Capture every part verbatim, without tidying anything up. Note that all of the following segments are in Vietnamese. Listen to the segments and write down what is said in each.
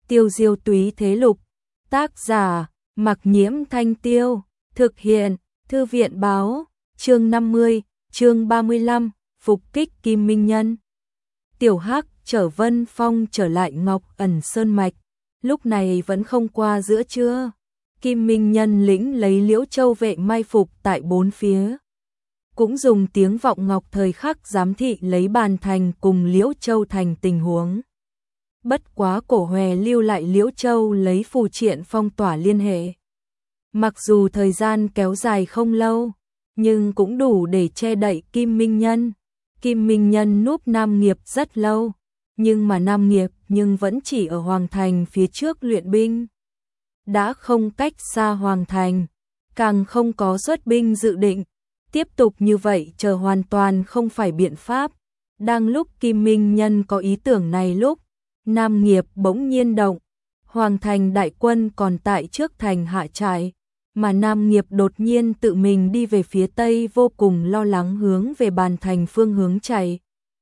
Tiêu diêu túy thế lục. Tác giả, Mặc Nhiễm Thanh Tiêu. Thực hiện, Thư viện báo. Chương năm mươi, chương ba mươi lăm, phục kích Kim Minh Nhân. Tiểu Hắc chở Vân Phong trở lại Ngọc Ẩn Sơn Mạch. Lúc này vẫn không qua giữa trưa. Kim Minh Nhân lĩnh lấy Liễu Châu vệ mai phục tại bốn phía. Cũng dùng tiếng vọng ngọc thời khắc giám thị lấy Bàn Thành cùng Liễu Châu thành tình huống. Bất quá Cổ Hòe lưu lại Liễu Châu lấy phù triện phong tỏa liên hệ. Mặc dù thời gian kéo dài không lâu, nhưng cũng đủ để che đậy Kim Minh Nhân. Kim Minh Nhân núp Nam Nghiệp rất lâu, nhưng mà Nam Nghiệp nhưng vẫn chỉ ở Hoàng Thành phía trước luyện binh. Đã không cách xa Hoàng Thành, càng không có xuất binh dự định. Tiếp tục như vậy chờ hoàn toàn không phải biện pháp. Đang lúc Kim Minh Nhân có ý tưởng này lúc, Nam Nghiệp bỗng nhiên động. Hoàng Thành đại quân còn tại trước thành hạ trại, mà Nam Nghiệp đột nhiên tự mình đi về phía tây vô cùng lo lắng hướng về Bàn Thành phương hướng chạy.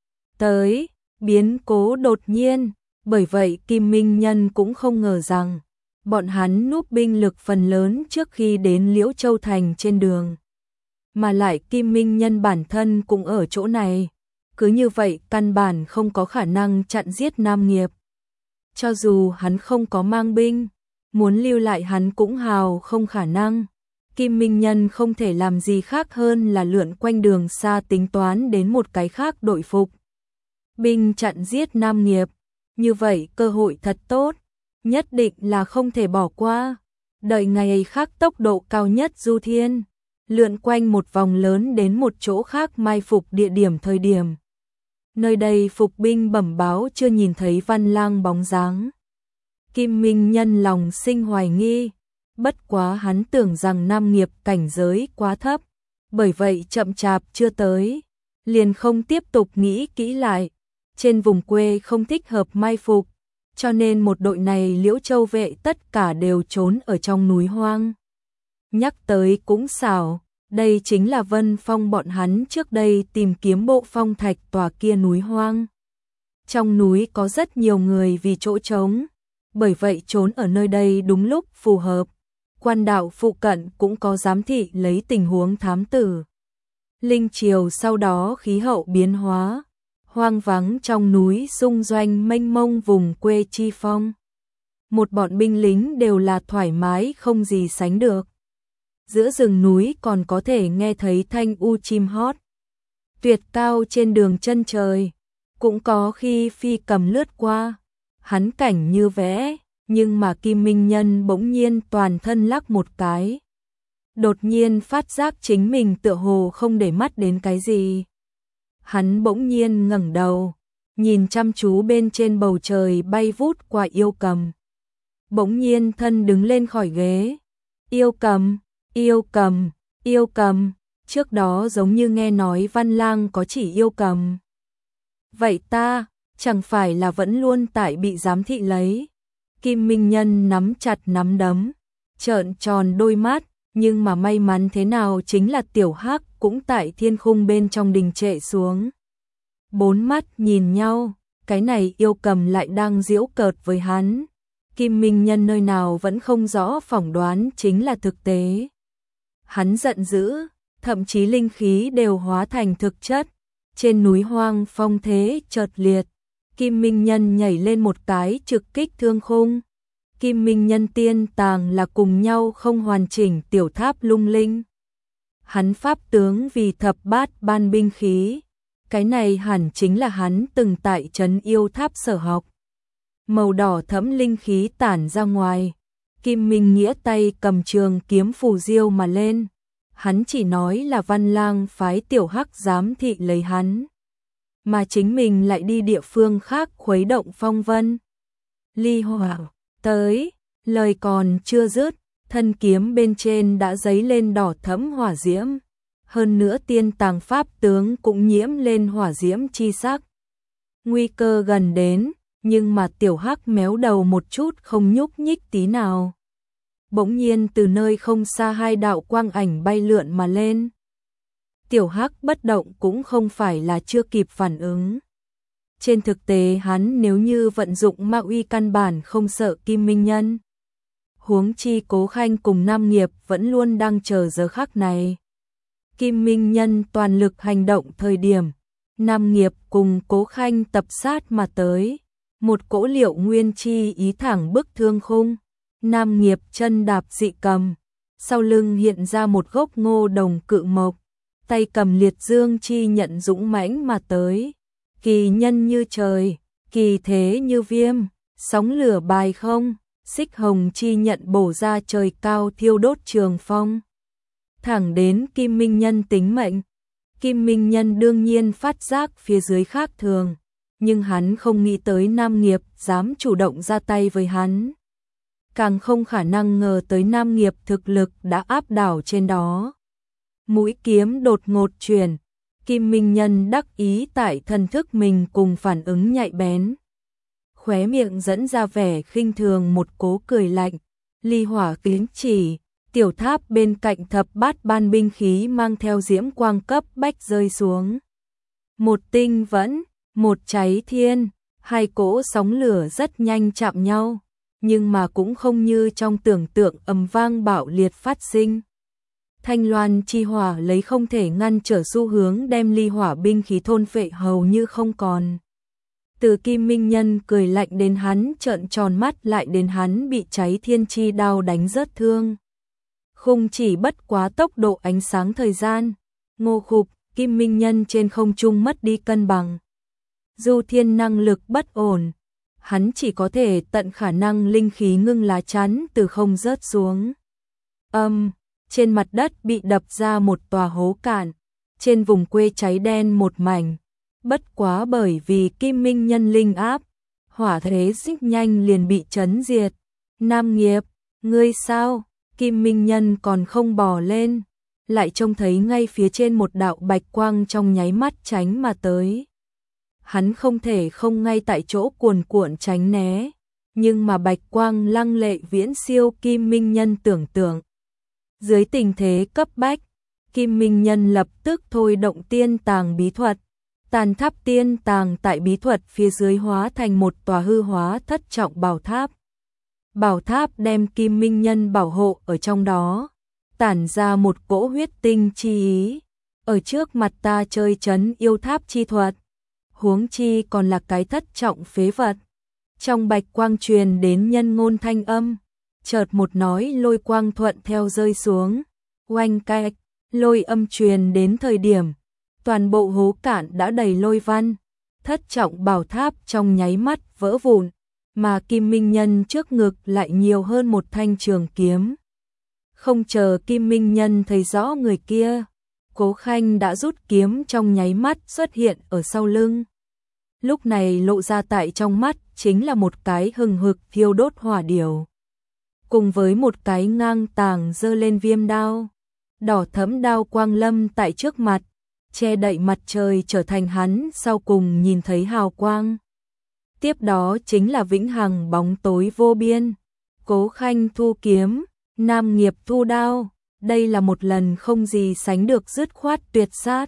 Tới, biến cố đột nhiên, bởi vậy Kim Minh Nhân cũng không ngờ rằng, bọn hắn núp binh lực phần lớn trước khi đến Liễu Châu thành trên đường. Mà lại Kim Minh Nhân bản thân cũng ở chỗ này, cứ như vậy căn bản không có khả năng chặn giết Nam Nghiệp. Cho dù hắn không có mang binh, muốn lưu lại hắn cũng hào không khả năng. Kim Minh Nhân không thể làm gì khác hơn là lượn quanh đường xa tính toán đến một cái khác đội phục. Binh chặn giết Nam Nghiệp, như vậy cơ hội thật tốt, nhất định là không thể bỏ qua. Đợi ngày khác tốc độ cao nhất du thiên, lượn quanh một vòng lớn đến một chỗ khác mai phục địa điểm thời điểm. Nơi đây phục binh bẩm báo chưa nhìn thấy Văn Lang bóng dáng. Kim Minh Nhân lòng sinh hoài nghi, bất quá hắn tưởng rằng Nam Nghiệp cảnh giới quá thấp, bởi vậy chậm chạp chưa tới, liền không tiếp tục nghĩ kỹ lại. Trên vùng quê không thích hợp mai phục, cho nên một đội này Liễu Châu vệ tất cả đều trốn ở trong núi hoang. Nhắc tới cũng xảo, đây chính là Vân Phong bọn hắn trước đây tìm kiếm bộ phong thạch tòa kia núi hoang. Trong núi có rất nhiều người vì chỗ trống, bởi vậy trốn ở nơi đây đúng lúc phù hợp. Quan đạo phụ cận cũng có giám thị lấy tình huống thám tử. Linh triều sau đó khí hậu biến hóa, hoang vắng trong núi xung doanh mênh mông vùng quê chi phong. Một bọn binh lính đều là thoải mái không gì sánh được. Giữa rừng núi còn có thể nghe thấy thanh u chim hót. Tuyệt cao trên đường chân trời, cũng có khi phi cầm lướt qua. Hắn cảnh như vẽ, nhưng mà Kim Minh Nhân bỗng nhiên toàn thân lắc một cái. Đột nhiên phát giác chính mình tựa hồ không để mắt đến cái gì. Hắn bỗng nhiên ngẩng đầu, nhìn chăm chú bên trên bầu trời bay vút qua yêu cầm. Bỗng nhiên thân đứng lên khỏi ghế. Yêu cầm, yêu cầm, yêu cầm, trước đó giống như nghe nói Văn Lang có chỉ yêu cầm. Vậy ta, chẳng phải là vẫn luôn tại bị giám thị lấy. Kim Minh Nhân nắm chặt nắm đấm, trợn tròn đôi mắt, nhưng mà may mắn thế nào chính là Tiểu Hắc cũng tại thiên khung bên trong đình trệ xuống. Bốn mắt nhìn nhau, cái này yêu cầm lại đang giễu cợt với hắn. Kim Minh Nhân nơi nào vẫn không rõ phỏng đoán chính là thực tế. Hắn giận dữ, thậm chí linh khí đều hóa thành thực chất. Trên núi hoang phong thế chợt liệt, Kim Minh Nhân nhảy lên một cái trực kích thương khung. Kim Minh Nhân tiên tàng là cùng nhau không hoàn chỉnh tiểu tháp lung linh. Hắn pháp tướng vì thập bát ban binh khí, cái này hẳn chính là hắn từng tại trấn yêu tháp sở học. Màu đỏ thẫm linh khí tản ra ngoài, Kim Minh Nghĩa tay cầm trường kiếm phù diêu mà lên. Hắn chỉ nói là Văn Lang phái Tiểu Hắc giám thị lấy hắn, mà chính mình lại đi địa phương khác khuấy động phong vân. Ly Hoàng tới, lời còn chưa dứt, thân kiếm bên trên đã dấy lên đỏ thẫm hỏa diễm, hơn nữa tiên tàng pháp tướng cũng nhiễm lên hỏa diễm chi sắc. Nguy cơ gần đến, nhưng mà Tiểu Hắc méo đầu một chút không nhúc nhích tí nào. Bỗng nhiên từ nơi không xa hai đạo quang ảnh bay lượn mà lên. Tiểu Hắc bất động cũng không phải là chưa kịp phản ứng. Trên thực tế hắn nếu như vận dụng ma uy căn bản không sợ Kim Minh Nhân. Huống chi Cố Khanh cùng Nam Nghiệp vẫn luôn đang chờ giờ khắc này. Kim Minh Nhân toàn lực hành động thời điểm, Nam Nghiệp cùng Cố Khanh tập sát mà tới. Một cỗ Liệu Nguyên chi ý thẳng bức thương khung. Nam Nghiệp chân đạp dị cầm, sau lưng hiện ra một gốc ngô đồng cự mộc, tay cầm liệt dương chi nhận dũng mãnh mà tới. Kỳ nhân như trời, kỳ thế như viêm, sóng lửa bài không, xích hồng chi nhận bổ ra trời cao thiêu đốt trường phong. Thẳng đến Kim Minh Nhân tính mệnh. Kim Minh Nhân đương nhiên phát giác phía dưới khác thường, nhưng hắn không nghĩ tới Nam Nghiệp dám chủ động ra tay với hắn. Càng không khả năng ngờ tới Nam Nghiệp thực lực đã áp đảo trên đó. Mũi kiếm đột ngột chuyển, Kim Minh Nhân đắc ý tại thần thức mình cùng phản ứng nhạy bén. Khóe miệng dẫn ra vẻ khinh thường một cố cười lạnh, ly hỏa kính chỉ, tiểu tháp bên cạnh thập bát ban binh khí mang theo diễm quang cấp bách rơi xuống. Một tinh vẫn, một cháy thiên, hai cỗ sóng lửa rất nhanh chạm nhau, nhưng mà cũng không như trong tưởng tượng ầm vang bạo liệt phát sinh. Thanh loan chi hỏa lấy không thể ngăn trở xu hướng đem ly hỏa binh khí thôn phệ hầu như không còn. Từ Kim Minh Nhân cười lạnh đến hắn trợn tròn mắt lại đến hắn bị cháy thiên chi đao đánh rớt thương. Không chỉ bất quá tốc độ ánh sáng thời gian, ngô khục, Kim Minh Nhân trên không trung mất đi cân bằng. Du thiên năng lực bất ổn, hắn chỉ có thể tận khả năng linh khí ngưng lá chắn từ không rớt xuống. Âm, trên mặt đất bị đập ra một tòa hố cạn, trên vùng quê cháy đen một mảnh. Bất quá bởi vì Kim Minh Nhân linh áp, hỏa thế rất nhanh liền bị chấn diệt. Nam Nghiệp, ngươi sao? Kim Minh Nhân còn không bò lên, lại trông thấy ngay phía trên một đạo bạch quang trong nháy mắt tránh mà tới. Hắn không thể không ngay tại chỗ cuồn cuộn tránh né, nhưng mà bạch quang lăng lệ viễn siêu Kim Minh Nhân tưởng tượng. Dưới tình thế cấp bách, Kim Minh Nhân lập tức thôi động tiên tàng bí thuật. Tàn tháp tiên tàng tại bí thuật phía dưới hóa thành một tòa hư hóa thất trọng bảo tháp. Bảo tháp đem Kim Minh Nhân bảo hộ ở trong đó, tản ra một cỗ huyết tinh chi ý. Ở trước mặt ta chơi trấn yêu tháp chi thuật, huống chi còn là cái thất trọng phế vật. Trong bạch quang truyền đến nhân ngôn thanh âm, chợt một nói lôi quang thuận theo rơi xuống. Oanh cạch, lôi âm truyền đến thời điểm, toàn bộ hố cạn đã đầy lôi văn, thất trọng bảo tháp trong nháy mắt vỡ vụn, mà Kim Minh Nhân trước ngực lại nhiều hơn một thanh trường kiếm. Không chờ Kim Minh Nhân thấy rõ người kia, Cố Khanh đã rút kiếm trong nháy mắt xuất hiện ở sau lưng. Lúc này lộ ra tại trong mắt chính là một cái hừng hực thiêu đốt hỏa điểu, cùng với một cái ngang tàng giơ lên viêm đao. Đỏ thẫm đao quang lâm tại trước mặt, che đậy mặt trời trở thành hắn sau cùng nhìn thấy hào quang. Tiếp đó chính là vĩnh hằng bóng tối vô biên. Cố Khanh thu kiếm, Nam Nghiệp thu đao, đây là một lần không gì sánh được dứt khoát tuyệt sát.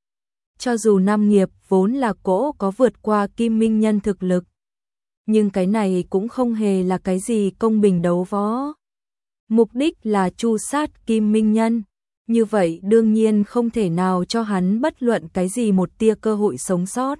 Cho dù Nam Nghiệp vốn là cỗ có vượt qua Kim Minh Nhân thực lực, nhưng cái này cũng không hề là cái gì công bình đấu võ. Mục đích là tru sát Kim Minh Nhân, như vậy đương nhiên không thể nào cho hắn bất luận cái gì một tia cơ hội sống sót.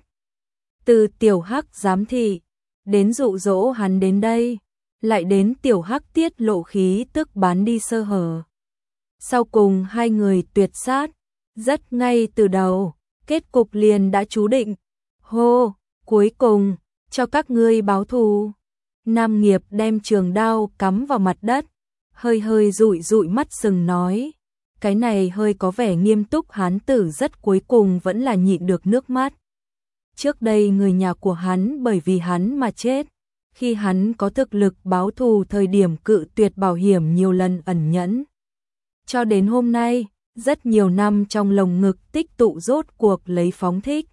Từ tiểu hắc giám thị, đến dụ dỗ hắn đến đây, lại đến tiểu hắc tiết lộ khí tức bán đi sơ hở. Sau cùng hai người tuyệt sát, rất ngay từ đầu, kết cục liền đã chú định. Hô, cuối cùng, cho các ngươi báo thù. Nam Nghiệp đem trường đao cắm vào mặt đất, hơi hơi dụi dụi mắt sừng nói. Cái này hơi có vẻ nghiêm túc hán tử rất cuối cùng vẫn là nhịn được nước mắt. Trước đây người nhà của hắn bởi vì hắn mà chết, khi hắn có thực lực báo thù thời điểm cự tuyệt bảo hiểm nhiều lần ẩn nhẫn. Cho đến hôm nay, rất nhiều năm trong lồng ngực tích tụ rốt cuộc lấy phóng thích.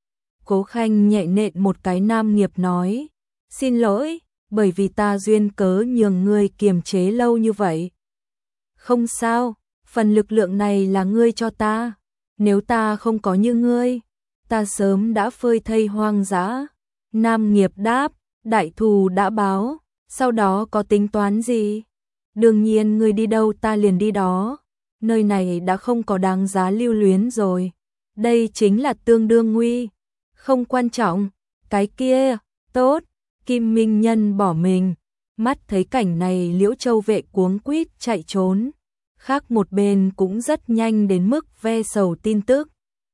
Cố Khanh nhẹ nện một cái Nam Nghiệp nói, xin lỗi, bởi vì ta duyên cớ nhường ngươi kiềm chế lâu như vậy. Không sao, phần lực lượng này là ngươi cho ta, nếu ta không có như ngươi, ta sớm đã phơi thây hoang dã. Nam Nghiệp đáp, đại thù đã báo, sau đó có tính toán gì? Đương nhiên ngươi đi đâu ta liền đi đó, nơi này đã không có đáng giá lưu luyến rồi. Đây chính là tương đương nguy, không quan trọng, cái kia, tốt, Kim Minh Nhân bỏ mình, mắt thấy cảnh này Liễu Châu vệ cuống quýt chạy trốn, khác một bên cũng rất nhanh đến mức ve sầu tin tức.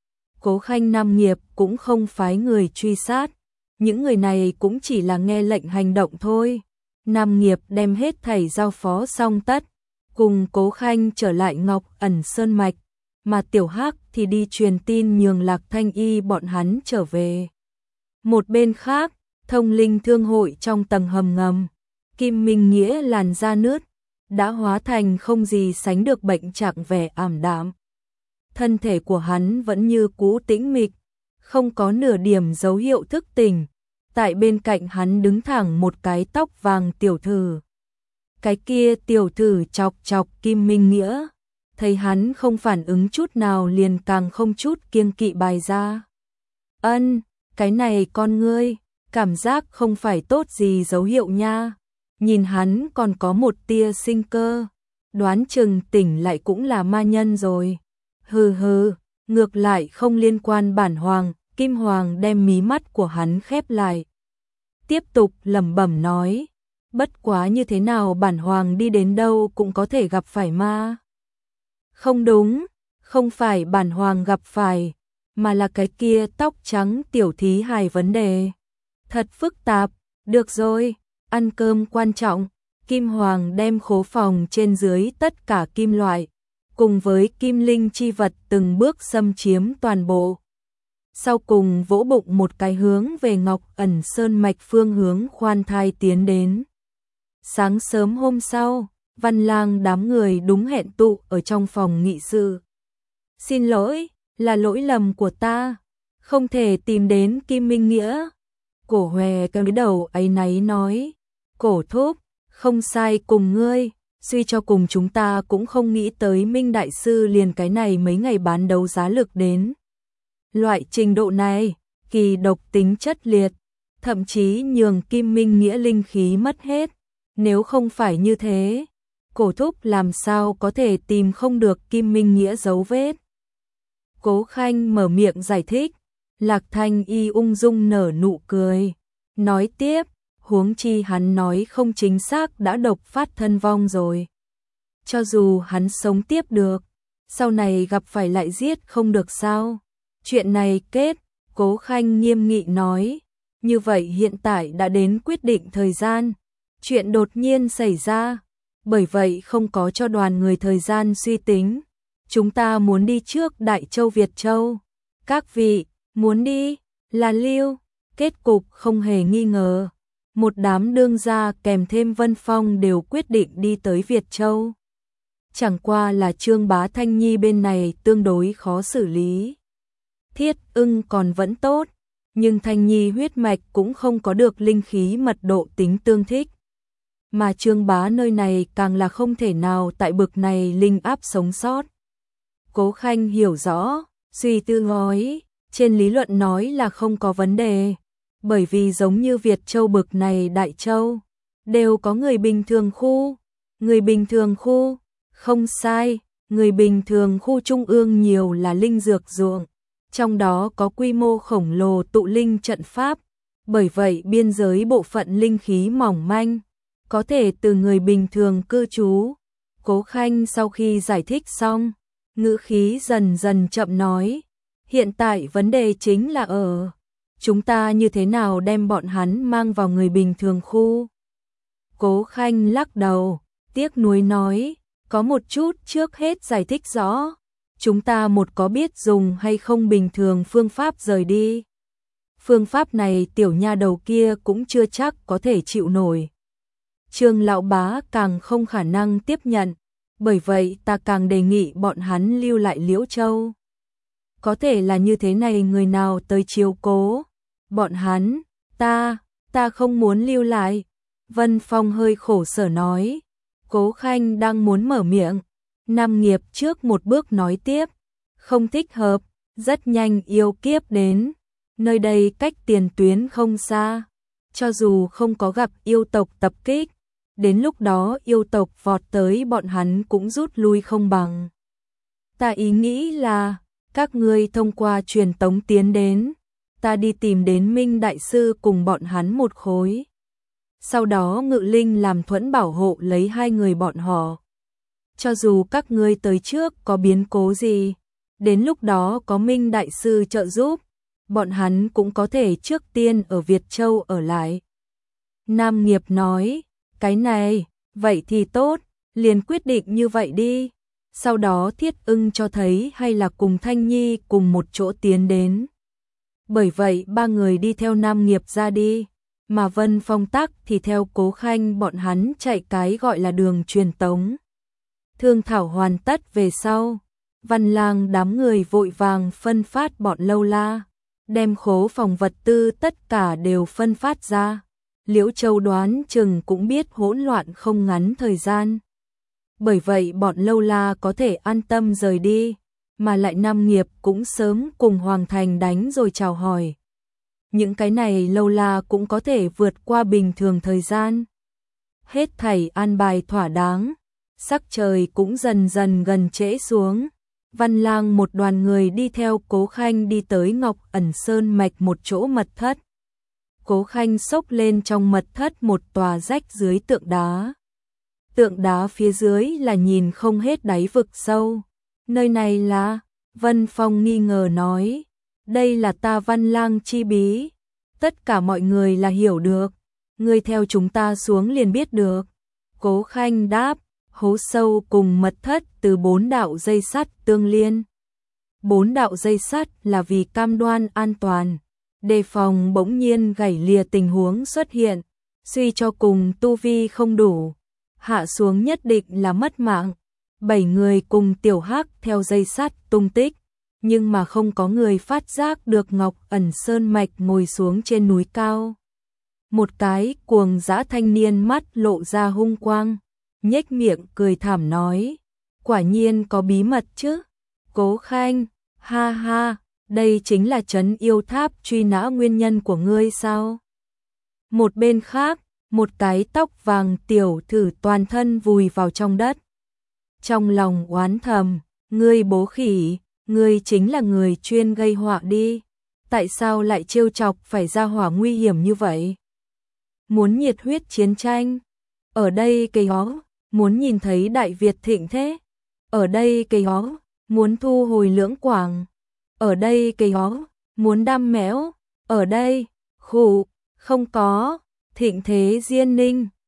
Cố Khanh Nam Nghiệp cũng không phái người truy sát, những người này cũng chỉ là nghe lệnh hành động thôi. Nam Nghiệp đem hết thảy giao phó xong tất, cùng Cố Khanh trở lại Ngọc Ẩn Sơn Mạch, mà Tiểu Hắc thì đi truyền tin nhường Lạc Thanh Y bọn hắn trở về. Một bên khác, Thông Linh Thương hội trong tầng hầm ngầm, Kim Minh Nghĩa làn da nứt, đã hóa thành không gì sánh được bệnh trạng vẻ ảm đạm. Thân thể của hắn vẫn như cũ tĩnh mịch, không có nửa điểm dấu hiệu thức tỉnh. Tại bên cạnh hắn đứng thẳng một cái tóc vàng tiểu thử. Cái kia tiểu thử chọc chọc Kim Minh Nghĩa, thấy hắn không phản ứng chút nào liền càng không chút kiêng kỵ bài ra. Ân, cái này con ngươi, cảm giác không phải tốt gì dấu hiệu nha. Nhìn hắn còn có một tia sinh cơ, đoán chừng tỉnh lại cũng là ma nhân rồi. Hừ hừ, ngược lại không liên quan bản hoàng. Kim Hoàng đem mí mắt của hắn khép lại, tiếp tục lẩm bẩm nói, bất quá như thế nào bản hoàng đi đến đâu cũng có thể gặp phải ma. Không đúng, không phải bản hoàng gặp phải, mà là cái kia tóc trắng tiểu thí hài vấn đề. Thật phức tạp, được rồi, ăn cơm quan trọng. Kim Hoàng đem khố phòng trên dưới tất cả kim loại, cùng với kim linh chi vật từng bước xâm chiếm toàn bộ. Sau cùng vỗ bụng một cái hướng về Ngọc Ẩn Sơn Mạch phương hướng khoan thai tiến đến. Sáng sớm hôm sau, Văn Lang đám người đúng hẹn tụ ở trong phòng nghị sự. Xin lỗi, là lỗi lầm của ta, không thể tìm đến Kim Minh Nghĩa. Cổ Hòe cái đầu áy náy nói, Cổ thúc, không sai cùng ngươi, suy cho cùng chúng ta cũng không nghĩ tới Minh Đại Sư liền cái này mấy ngày bán đấu giá lực đến. Loại trình độ này, kỳ độc tính chất liệt, thậm chí nhường Kim Minh Nghĩa linh khí mất hết. Nếu không phải như thế, Cổ thúc làm sao có thể tìm không được Kim Minh Nghĩa dấu vết. Cố Khanh mở miệng giải thích, Lạc Thanh Y ung dung nở nụ cười, nói tiếp, huống chi hắn nói không chính xác đã độc phát thân vong rồi. Cho dù hắn sống tiếp được, sau này gặp phải lại giết không được sao. Chuyện này kết, Cố Khanh nghiêm nghị nói, như vậy hiện tại đã đến quyết định thời gian. Chuyện đột nhiên xảy ra, bởi vậy không có cho đoàn người thời gian suy tính. Chúng ta muốn đi trước Đại Châu Việt Châu. Các vị, muốn đi, là lưu. Kết cục không hề nghi ngờ. Một đám đương gia kèm thêm Vân Phong đều quyết định đi tới Việt Châu. Chẳng qua là Trương Bá Thanh Nhi bên này tương đối khó xử lý. Thiết Ưng còn vẫn tốt, nhưng Thanh Nhi huyết mạch cũng không có được linh khí mật độ tính tương thích. Mà Trương Bá nơi này càng là không thể nào tại bực này linh áp sống sót. Cố Khanh hiểu rõ, suy tư nói, trên lý luận nói là không có vấn đề, bởi vì giống như Việt Châu bực này Đại Châu, đều có người bình thường khu, người bình thường khu, không sai, người bình thường khu trung ương nhiều là linh dược ruộng, trong đó có quy mô khổng lồ tụ linh trận pháp, bởi vậy biên giới bộ phận linh khí mỏng manh, có thể từ người bình thường cư trú. Cố Khanh sau khi giải thích xong, ngữ khí dần dần chậm nói, hiện tại vấn đề chính là ở, chúng ta như thế nào đem bọn hắn mang vào người bình thường khu. Cố Khanh lắc đầu, tiếc nuối nói, có một chút trước hết giải thích rõ, chúng ta một có biết dùng hay không bình thường phương pháp rời đi. Phương pháp này tiểu nha đầu kia cũng chưa chắc có thể chịu nổi. Trương lão bá càng không khả năng tiếp nhận, bởi vậy ta càng đề nghị bọn hắn lưu lại Liễu Châu. Có thể là như thế này người nào tới chiếu cố. Bọn hắn, ta, ta không muốn lưu lại. Vân Phong hơi khổ sở nói. Cố Khanh đang muốn mở miệng. Nam Nghiệp trước một bước nói tiếp. Không thích hợp, rất nhanh yêu kiếp đến. nơi đây cách tiền tuyến không xa, cho dù không có gặp yêu tộc tập kích, đến lúc đó yêu tộc vọt tới bọn hắn cũng rút lui không bằng. Ta ý nghĩ là, các ngươi thông qua truyền tống tiến đến, ta đi tìm đến Minh Đại Sư cùng bọn hắn một khối. Sau đó Ngự Linh làm thuẫn bảo hộ lấy hai người bọn họ. Cho dù các ngươi tới trước có biến cố gì, đến lúc đó có Minh Đại Sư trợ giúp, bọn hắn cũng có thể trước tiên ở Việt Châu ở lại. Nam Nghiệp nói, cái này, vậy thì tốt, liền quyết định như vậy đi. Sau đó Thiết Ưng cho thấy hay là cùng Thanh Nhi cùng một chỗ tiến đến. Bởi vậy ba người đi theo Nam Nghiệp ra đi, mà Vân Phong Tắc thì theo Cố Khanh bọn hắn chạy cái gọi là đường truyền tống. Thương thảo hoàn tất về sau, Văn Lang đám người vội vàng phân phát bọn lâu la, đem khố phòng vật tư tất cả đều phân phát ra. Liễu Châu đoán chừng cũng biết hỗn loạn không ngắn thời gian. Bởi vậy bọn lâu la có thể an tâm rời đi, mà lại Nam Nghiệp cũng sớm cùng Hoàng Thành đánh rồi chào hỏi. Những cái này lâu la cũng có thể vượt qua bình thường thời gian. Hết thảy an bài thỏa đáng, sắc trời cũng dần dần gần trễ xuống. Văn Lang một đoàn người đi theo Cố Khanh đi tới Ngọc Ẩn Sơn Mạch một chỗ mật thất. Cố Khanh xốc lên trong mật thất một tòa rách dưới tượng đá. Tượng đá phía dưới là nhìn không hết đáy vực sâu. Nơi này là, Vân Phong nghi ngờ nói, đây là ta Văn Lang chi bí. Tất cả mọi người là hiểu được, ngươi theo chúng ta xuống liền biết được. Cố Khanh đáp, hố sâu cùng mật thất từ bốn đạo dây sắt tương liên. Bốn đạo dây sắt là vì cam đoan an toàn, đề phòng bỗng nhiên gãy lìa tình huống xuất hiện, suy cho cùng tu vi không đủ, hạ xuống nhất định là mất mạng. Bảy người cùng Tiểu Hắc theo dây sắt tung tích, nhưng mà không có người phát giác được Ngọc Ẩn Sơn Mạch ngồi xuống trên núi cao. Một cái cuồng dã thanh niên mắt lộ ra hung quang, nhếch miệng cười thảm nói, quả nhiên có bí mật chứ. Cố Khanh, ha ha, đây chính là trấn yêu tháp truy nã nguyên nhân của ngươi sao? Một bên khác, một cái tóc vàng tiểu thử toàn thân vùi vào trong đất. Trong lòng oán thầm, ngươi bố khỉ, ngươi chính là người chuyên gây họa đi. Tại sao lại trêu chọc phải ra hỏa nguy hiểm như vậy? Muốn nhiệt huyết chiến tranh? Ở đây cây hó, muốn nhìn thấy Đại Việt thịnh thế? Ở đây cây hó, muốn thu hồi Lưỡng Quảng? Ở đây cây hó, muốn đam mẽo? Ở đây, khụ, không có, thịnh thế Diên Ninh,